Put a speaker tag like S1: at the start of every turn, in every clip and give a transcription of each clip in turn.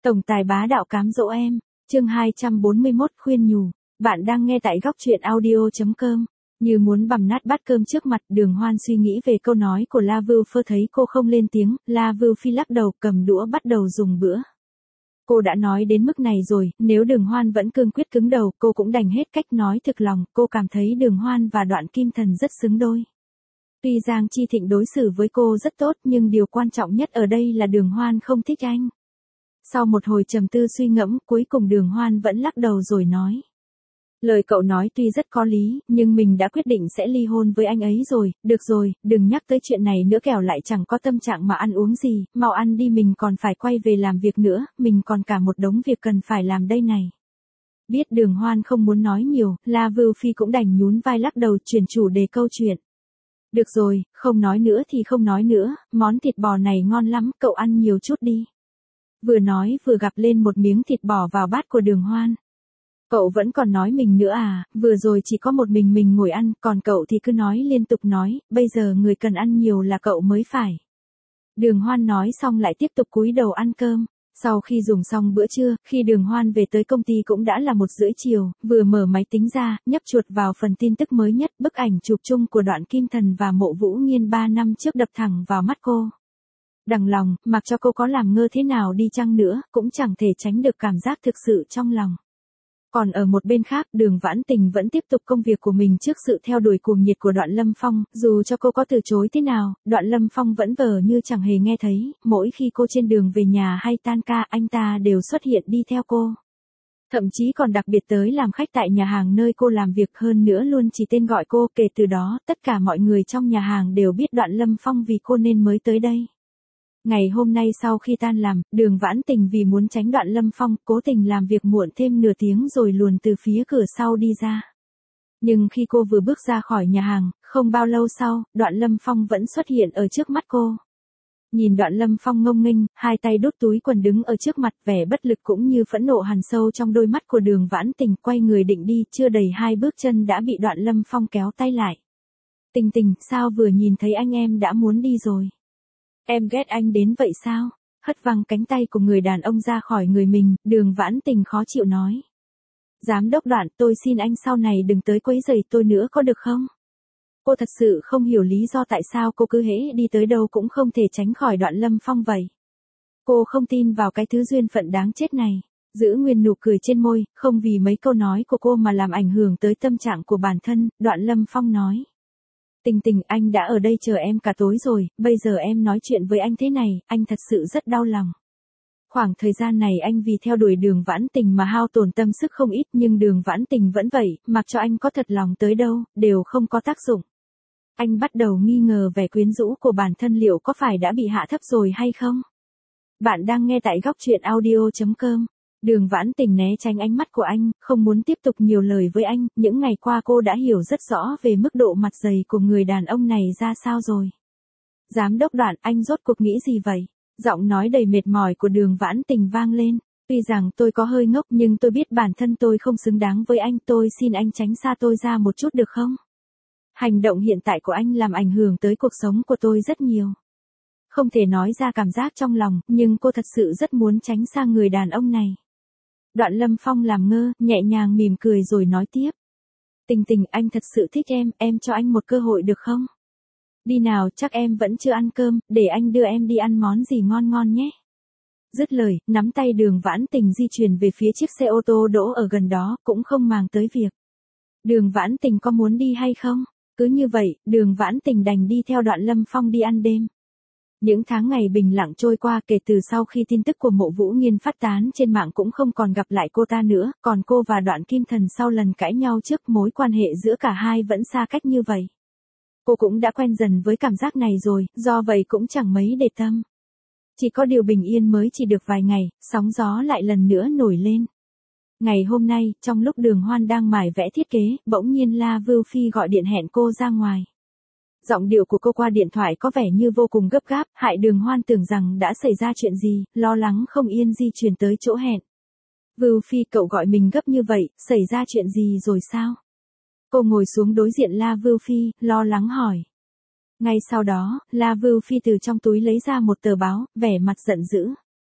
S1: Tổng tài bá đạo cám dỗ em, chương 241 khuyên nhủ, bạn đang nghe tại góc truyện audio.com. Như muốn bằm nát bát cơm trước mặt, Đường Hoan suy nghĩ về câu nói của La Vưu Phơ, thấy cô không lên tiếng, La Vưu Phi lắc đầu, cầm đũa bắt đầu dùng bữa. Cô đã nói đến mức này rồi, nếu Đường Hoan vẫn cương quyết cứng đầu, cô cũng đành hết cách nói thực lòng, cô cảm thấy Đường Hoan và Đoạn Kim Thần rất xứng đôi. Tuy Giang Chi Thịnh đối xử với cô rất tốt, nhưng điều quan trọng nhất ở đây là Đường Hoan không thích anh. Sau một hồi trầm tư suy ngẫm, cuối cùng Đường Hoan vẫn lắc đầu rồi nói. Lời cậu nói tuy rất có lý, nhưng mình đã quyết định sẽ ly hôn với anh ấy rồi, được rồi, đừng nhắc tới chuyện này nữa, kẻo lại chẳng có tâm trạng mà ăn uống gì, mau ăn đi, mình còn phải quay về làm việc nữa, mình còn cả một đống việc cần phải làm đây này. Biết Đường Hoan không muốn nói nhiều, La Vưu Phi cũng đành nhún vai lắc đầu, chuyển chủ đề câu chuyện. Được rồi, không nói nữa thì không nói nữa, món thịt bò này ngon lắm, cậu ăn nhiều chút đi. Vừa nói vừa gắp lên một miếng thịt bò vào bát của Đường Hoan. Cậu vẫn còn nói mình nữa à, vừa rồi chỉ có một mình ngồi ăn, còn cậu thì cứ nói liên tục nói, bây giờ người cần ăn nhiều là cậu mới phải. Đường Hoan nói xong lại tiếp tục cúi đầu ăn cơm. Sau khi dùng xong bữa trưa, khi Đường Hoan về tới công ty cũng đã là 1:30 chiều, vừa mở máy tính ra, nhấp chuột vào phần tin tức mới nhất, bức ảnh chụp chung của Đoạn Kim Thần và Mộ Vũ Nghiên 3 năm trước đập thẳng vào mắt cô. Đằng lòng, mặc cho cô có làm ngơ thế nào đi chăng nữa, cũng chẳng thể tránh được cảm giác thực sự trong lòng. Còn ở một bên khác, Đường Vãn Tình vẫn tiếp tục công việc của mình trước sự theo đuổi cuồng nhiệt của Đoạn Lâm Phong, dù cho cô có từ chối thế nào, Đoạn Lâm Phong vẫn vờ như chẳng hề nghe thấy, mỗi khi cô trên đường về nhà hay tan ca, anh ta đều xuất hiện đi theo cô. Thậm chí còn đặc biệt tới làm khách tại nhà hàng nơi cô làm việc, hơn nữa luôn chỉ tên gọi cô, kể từ đó, tất cả mọi người trong nhà hàng đều biết Đoạn Lâm Phong vì cô nên mới tới đây. Ngày hôm nay sau khi tan làm, Đường Vãn Tình vì muốn tránh Đoạn Lâm Phong, cố tình làm việc muộn thêm nửa tiếng rồi luồn từ phía cửa sau đi ra. Nhưng khi cô vừa bước ra khỏi nhà hàng, không bao lâu sau, Đoạn Lâm Phong vẫn xuất hiện ở trước mắt cô. Nhìn Đoạn Lâm Phong ngông nghênh, hai tay đút túi quần đứng ở trước mặt, vẻ bất lực cũng như phẫn nộ hằn sâu trong đôi mắt của Đường Vãn Tình, quay người định đi, chưa đầy 2 bước chân đã bị Đoạn Lâm Phong kéo tay lại. Tình Tình, sao vừa nhìn thấy anh em đã muốn đi rồi? Em ghét anh đến vậy sao? Hất văng cánh tay của người đàn ông ra khỏi người mình, Đường Vãn Tình khó chịu nói. Giám đốc Đoạn, tôi xin anh sau này đừng tới quấy rầy tôi nữa có được không? Cô thật sự không hiểu lý do tại sao cô cứ hễ đi tới đâu cũng không thể tránh khỏi Đoạn Lâm Phong vậy. Cô không tin vào cái thứ duyên phận đáng chết này. Giữ nguyên nụ cười trên môi, không vì mấy câu nói của cô mà làm ảnh hưởng tới tâm trạng của bản thân, Đoạn Lâm Phong nói. Tình Tình, anh đã ở đây chờ em cả tối rồi, bây giờ em nói chuyện với anh thế này, anh thật sự rất đau lòng. Khoảng thời gian này anh vì theo đuổi Đường Vãn Tình mà hao tổn tâm sức không ít, nhưng Đường Vãn Tình vẫn vậy, mặc cho anh có thật lòng tới đâu, đều không có tác dụng. Anh bắt đầu nghi ngờ vẻ quyến rũ của bản thân liệu có phải đã bị hạ thấp rồi hay không? Bạn đang nghe tại góc truyện audio.com. Đường Vãn Tình né tránh ánh mắt của anh, không muốn tiếp tục nhiều lời với anh, những ngày qua cô đã hiểu rất rõ về mức độ mặt dày của người đàn ông này ra sao rồi. Giám đốc Đoạn, anh rốt cuộc nghĩ gì vậy? Giọng nói đầy mệt mỏi của Đường Vãn Tình vang lên. Tuy rằng tôi có hơi ngốc nhưng tôi biết bản thân tôi không xứng đáng với anh, tôi xin anh tránh xa tôi ra một chút được không? Hành động hiện tại của anh làm ảnh hưởng tới cuộc sống của tôi rất nhiều. Không thể nói ra cảm giác trong lòng, nhưng cô thật sự rất muốn tránh xa người đàn ông này. Đoạn Lâm Phong làm ngơ, nhẹ nhàng mỉm cười rồi nói tiếp. Tình Tình, anh thật sự thích em cho anh một cơ hội được không? Đi nào, chắc em vẫn chưa ăn cơm, để anh đưa em đi ăn món gì ngon ngon nhé. Dứt lời, nắm tay Đường Vãn Tình di chuyển về phía chiếc xe ô tô đỗ ở gần đó, cũng không màng tới việc Đường Vãn Tình có muốn đi hay không. Cứ như vậy, Đường Vãn Tình đành đi theo Đoạn Lâm Phong đi ăn đêm. Những tháng ngày bình lặng trôi qua, kể từ sau khi tin tức của Mộ Vũ Nghiên phát tán trên mạng cũng không còn gặp lại cô ta nữa, còn cô và Đoạn Kim Thần sau lần cãi nhau trước, mối quan hệ giữa cả hai vẫn xa cách như vậy. Cô cũng đã quen dần với cảm giác này rồi, do vậy cũng chẳng mấy để tâm. Chỉ có điều bình yên mới chỉ được vài ngày, sóng gió lại lần nữa nổi lên. Ngày hôm nay, trong lúc Đường Hoan đang mải vẽ thiết kế, bỗng nhiên La Vưu Phi gọi điện hẹn cô ra ngoài. Giọng điệu của cô qua điện thoại có vẻ như vô cùng gấp gáp, hại Đường Hoan tưởng rằng đã xảy ra chuyện gì, lo lắng không yên di chuyển tới chỗ hẹn. Vưu Phi, cậu gọi mình gấp như vậy, xảy ra chuyện gì rồi sao? Cô ngồi xuống đối diện La Vưu Phi, lo lắng hỏi. Ngay sau đó, La Vưu Phi từ trong túi lấy ra một tờ báo, vẻ mặt giận dữ.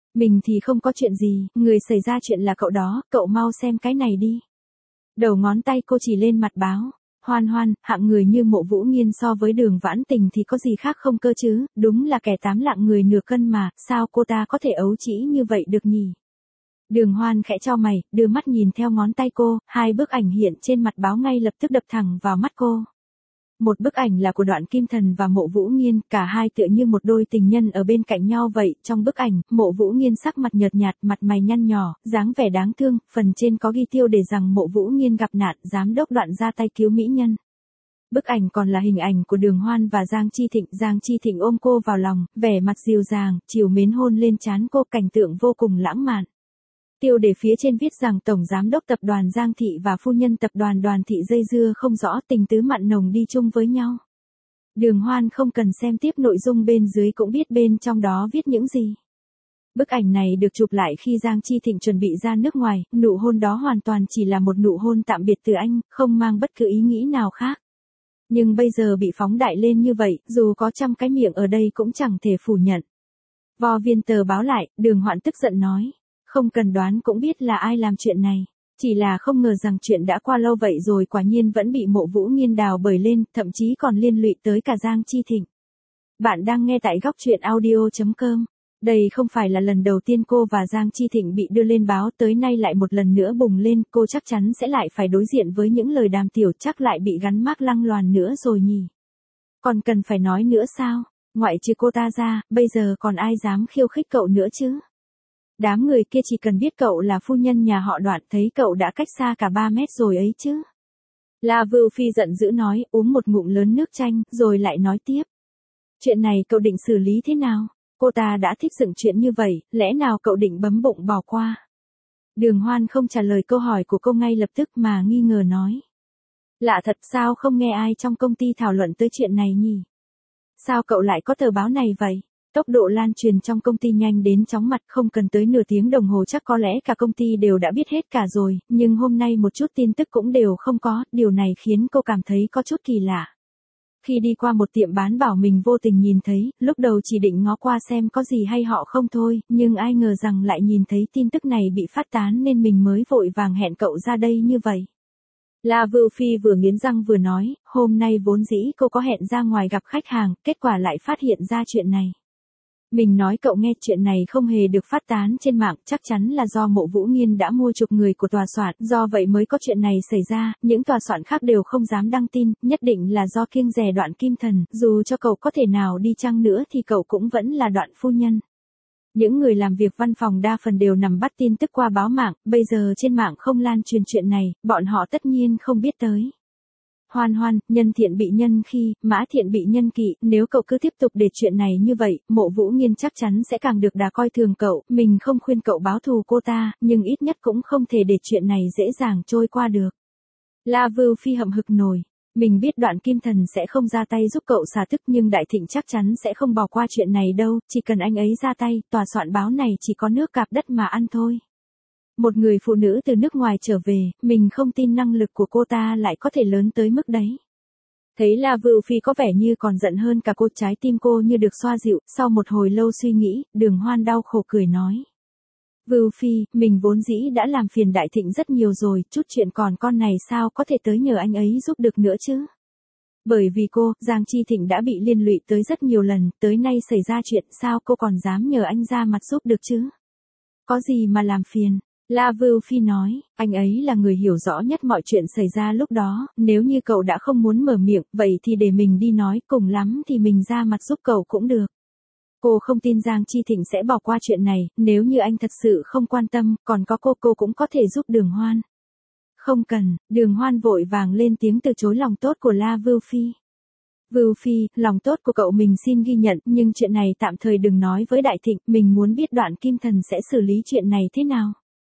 S1: Mình thì không có chuyện gì, người xảy ra chuyện là cậu đó, cậu mau xem cái này đi. Đầu ngón tay cô chỉ lên mặt báo. Hoan Hoan, hạng người như Mộ Vũ Nghiên so với Đường Vãn Tình thì có gì khác không cơ chứ, đúng là kẻ tám lạng người nửa cân mà, sao cô ta có thể ấu trĩ như vậy được nhỉ? Đường Hoan khẽ chau mày, đưa mắt nhìn theo ngón tay cô, hai bức ảnh hiện trên mặt báo ngay lập tức đập thẳng vào mắt cô. Một bức ảnh là của Đoạn Kim Thần và Mộ Vũ Nghiên, cả hai tựa như một đôi tình nhân ở bên cạnh nhau vậy. Trong bức ảnh, Mộ Vũ Nghiên sắc mặt nhợt nhạt, mặt mày nhăn nhnhỏ, dáng vẻ đáng thương, phần trên có ghi tiêu đề rằng Mộ Vũ Nghiên gặp nạn, giám đốc Đoạn ra tay cứu mỹ nhân. Bức ảnh còn là hình ảnh của Đường Hoan và Giang Chi Thịnh ôm cô vào lòng, vẻ mặt dịu dàng, trìu mến hôn lên trán cô, cảnh tượng vô cùng lãng mạn. Tiêu đề phía trên viết rằng Tổng Giám đốc Tập đoàn Giang Thị và Phu nhân Tập đoàn Đoàn Thị dây dưa không rõ, tình tứ mặn nồng đi chung với nhau. Đường Hoan không cần xem tiếp nội dung bên dưới cũng biết bên trong đó viết những gì. Bức ảnh này được chụp lại khi Giang Chi Thịnh chuẩn bị ra nước ngoài, nụ hôn đó hoàn toàn chỉ là một nụ hôn tạm biệt từ anh, không mang bất cứ ý nghĩ nào khác. Nhưng bây giờ bị phóng đại lên như vậy, dù có trăm cái miệng ở đây cũng chẳng thể phủ nhận. Vò viên tờ báo lại, Đường Hoạn tức giận nói. Không cần đoán cũng biết là ai làm chuyện này. Chỉ là không ngờ rằng chuyện đã qua lâu vậy rồi quả nhiên vẫn bị Mộ Vũ Nghiên đào bới lên, thậm chí còn liên lụy tới cả Giang Chi Thịnh. Bạn đang nghe tại góc truyện audio.com. Đây không phải là lần đầu tiên cô và Giang Chi Thịnh bị đưa lên báo, tới nay lại một lần nữa bùng lên, cô chắc chắn sẽ lại phải đối diện với những lời đàm tiếu, chắc lại bị gắn mác lăng loàn nữa rồi nhỉ. Còn cần phải nói nữa sao, ngoại trừ cô ta ra, bây giờ còn ai dám khiêu khích cậu nữa chứ? Đám người kia chỉ cần biết cậu là phu nhân nhà họ Đoạn, thấy cậu đã cách xa cả 3 mét rồi ấy chứ. La Vưu Phi giận dữ nói, uống một ngụm lớn nước chanh, rồi lại nói tiếp. Chuyện này cậu định xử lý thế nào? Cô ta đã thích dựng chuyện như vậy, lẽ nào cậu định bấm bụng bỏ qua? Đường Hoan không trả lời câu hỏi của cô ngay lập tức mà nghi ngờ nói. Lạ thật, sao không nghe ai trong công ty thảo luận tới chuyện này nhỉ? Sao cậu lại có tờ báo này vậy? Tốc độ lan truyền trong công ty nhanh đến chóng mặt, không cần tới nửa tiếng đồng hồ chắc có lẽ cả công ty đều đã biết hết cả rồi, nhưng hôm nay một chút tin tức cũng đều không có, điều này khiến cô cảm thấy có chút kỳ lạ. Khi đi qua một tiệm bán bảo mình vô tình nhìn thấy, lúc đầu chỉ định ngó qua xem có gì hay họ không thôi, nhưng ai ngờ rằng lại nhìn thấy tin tức này bị phát tán nên mình mới vội vàng hẹn cậu ra đây như vậy. La Vưu Phi vừa nghiến răng vừa nói, hôm nay vốn dĩ cô có hẹn ra ngoài gặp khách hàng, kết quả lại phát hiện ra chuyện này. Mình nói cậu nghe, chuyện này không hề được phát tán trên mạng, chắc chắn là do Mộ Vũ Nghiên đã mua chuộc người của tòa soạn, do vậy mới có chuyện này xảy ra, những tòa soạn khác đều không dám đăng tin, nhất định là do kiêng dè Đoạn Kim Thần, dù cho cậu có thể nào đi chăng nữa thì cậu cũng vẫn là Đoạn phu nhân. Những người làm việc văn phòng đa phần đều nắm bắt tin tức qua báo mạng, bây giờ trên mạng không lan truyền chuyện này, bọn họ tất nhiên không biết tới. Hoan Hoan, nhân thiện bị nhân khi, mã thiện bị nhân kỵ, nếu cậu cứ tiếp tục để chuyện này như vậy, Mộ Vũ Nghiên chắc chắn sẽ càng được đà coi thường cậu, mình không khuyên cậu báo thù cô ta, nhưng ít nhất cũng không thể để chuyện này dễ dàng trôi qua được. La Vưu Phi hậm hực nổi, mình biết Đoạn Kim Thần sẽ không ra tay giúp cậu xả tức nhưng Đại Thịnh chắc chắn sẽ không bỏ qua chuyện này đâu, chỉ cần anh ấy ra tay, tòa soạn báo này chỉ có nước cạp đất mà ăn thôi. Một người phụ nữ từ nước ngoài trở về, mình không tin năng lực của cô ta lại có thể lớn tới mức đấy. Thấy La Vưu Phi có vẻ như còn giận hơn cả cô, trái tim cô như được xoa dịu, sau một hồi lâu suy nghĩ, Đường Hoan đau khổ cười nói. Vưu Phi, mình vốn dĩ đã làm phiền Đại Thịnh rất nhiều rồi, chút chuyện còn con này sao có thể tới nhờ anh ấy giúp được nữa chứ? Bởi vì cô, Giang Chi Thịnh đã bị liên lụy tới rất nhiều lần, tới nay xảy ra chuyện sao cô còn dám nhờ anh ra mặt giúp được chứ? Có gì mà làm phiền? La Vưu Phi nói, anh ấy là người hiểu rõ nhất mọi chuyện xảy ra lúc đó, nếu như cậu đã không muốn mở miệng, vậy thì để mình đi nói, cùng lắm thì mình ra mặt giúp cậu cũng được. Cô không tin Giang Chi Thịnh sẽ bỏ qua chuyện này, nếu như anh thật sự không quan tâm, còn có cô cũng có thể giúp Đường Hoan. Không cần, Đường Hoan vội vàng lên tiếng từ chối lòng tốt của La Vưu Phi. Vưu Phi, lòng tốt của cậu mình xin ghi nhận, nhưng chuyện này tạm thời đừng nói với Đại Thịnh, mình muốn biết Đoạn Kim Thần sẽ xử lý chuyện này thế nào.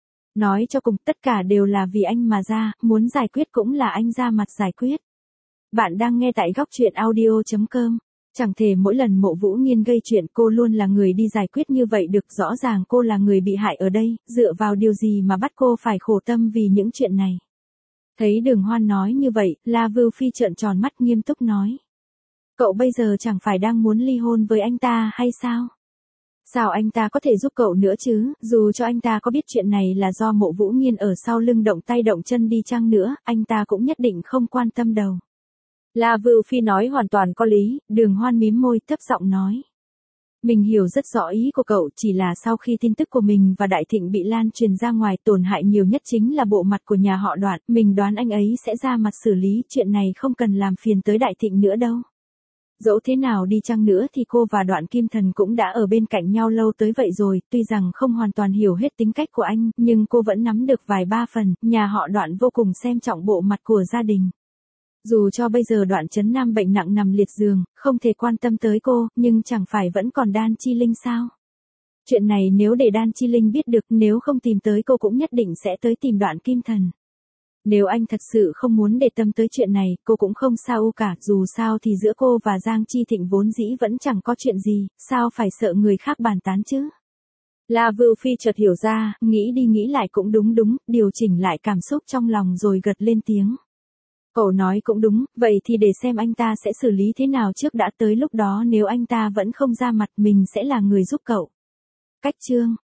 S1: Nói cho cùng, tất cả đều là vì anh mà ra, muốn giải quyết cũng là anh ra mặt giải quyết. Bạn đang nghe tại góc truyện audio.com. Chẳng thể mỗi lần Mộ Vũ Nghiên gây chuyện cô luôn là người đi giải quyết như vậy được, rõ ràng cô là người bị hại ở đây, dựa vào điều gì mà bắt cô phải khổ tâm vì những chuyện này. Thấy Đường Hoan nói như vậy, La Vưu Phi trợn tròn mắt nghiêm túc nói. Cậu bây giờ chẳng phải đang muốn ly hôn với anh ta hay sao? Sao anh ta có thể giúp cậu nữa chứ, dù cho anh ta có biết chuyện này là do Mộ Vũ Nghiên ở sau lưng động tay động chân đi chăng nữa, anh ta cũng nhất định không quan tâm đâu. La Vưu Phi nói hoàn toàn có lý, Đường Hoan mím môi thấp giọng nói. Mình hiểu rất rõ ý của cậu, chỉ là sau khi tin tức của mình và Đại Thịnh bị lan truyền ra ngoài, tổn hại nhiều nhất chính là bộ mặt của nhà họ Đoạn, mình đoán anh ấy sẽ ra mặt xử lý, chuyện này không cần làm phiền tới Đại Thịnh nữa đâu. Dẫu thế nào đi chăng nữa thì cô và Đoạn Kim Thần cũng đã ở bên cạnh nhau lâu tới vậy rồi, tuy rằng không hoàn toàn hiểu hết tính cách của anh, nhưng cô vẫn nắm được vài ba phần, nhà họ Đoạn vô cùng xem trọng bộ mặt của gia đình. Dù cho bây giờ Đoạn Chấn Nam bệnh nặng nằm liệt giường, không thể quan tâm tới cô, nhưng chẳng phải vẫn còn Đan Chi Linh sao? Chuyện này nếu để Đan Chi Linh biết được, nếu không tìm tới cô cũng nhất định sẽ tới tìm Đoạn Kim Thần. Nếu anh thật sự không muốn để tâm tới chuyện này, cô cũng không sao cả, dù sao thì giữa cô và Giang Chi Thịnh vốn dĩ vẫn chẳng có chuyện gì, sao phải sợ người khác bàn tán chứ? La Vưu Phi chợt hiểu ra, nghĩ đi nghĩ lại cũng đúng, điều chỉnh lại cảm xúc trong lòng rồi gật lên tiếng. Cậu nói cũng đúng, vậy thì để xem anh ta sẽ xử lý thế nào trước đã, tới lúc đó nếu anh ta vẫn không ra mặt mình sẽ là người giúp cậu. Cách chương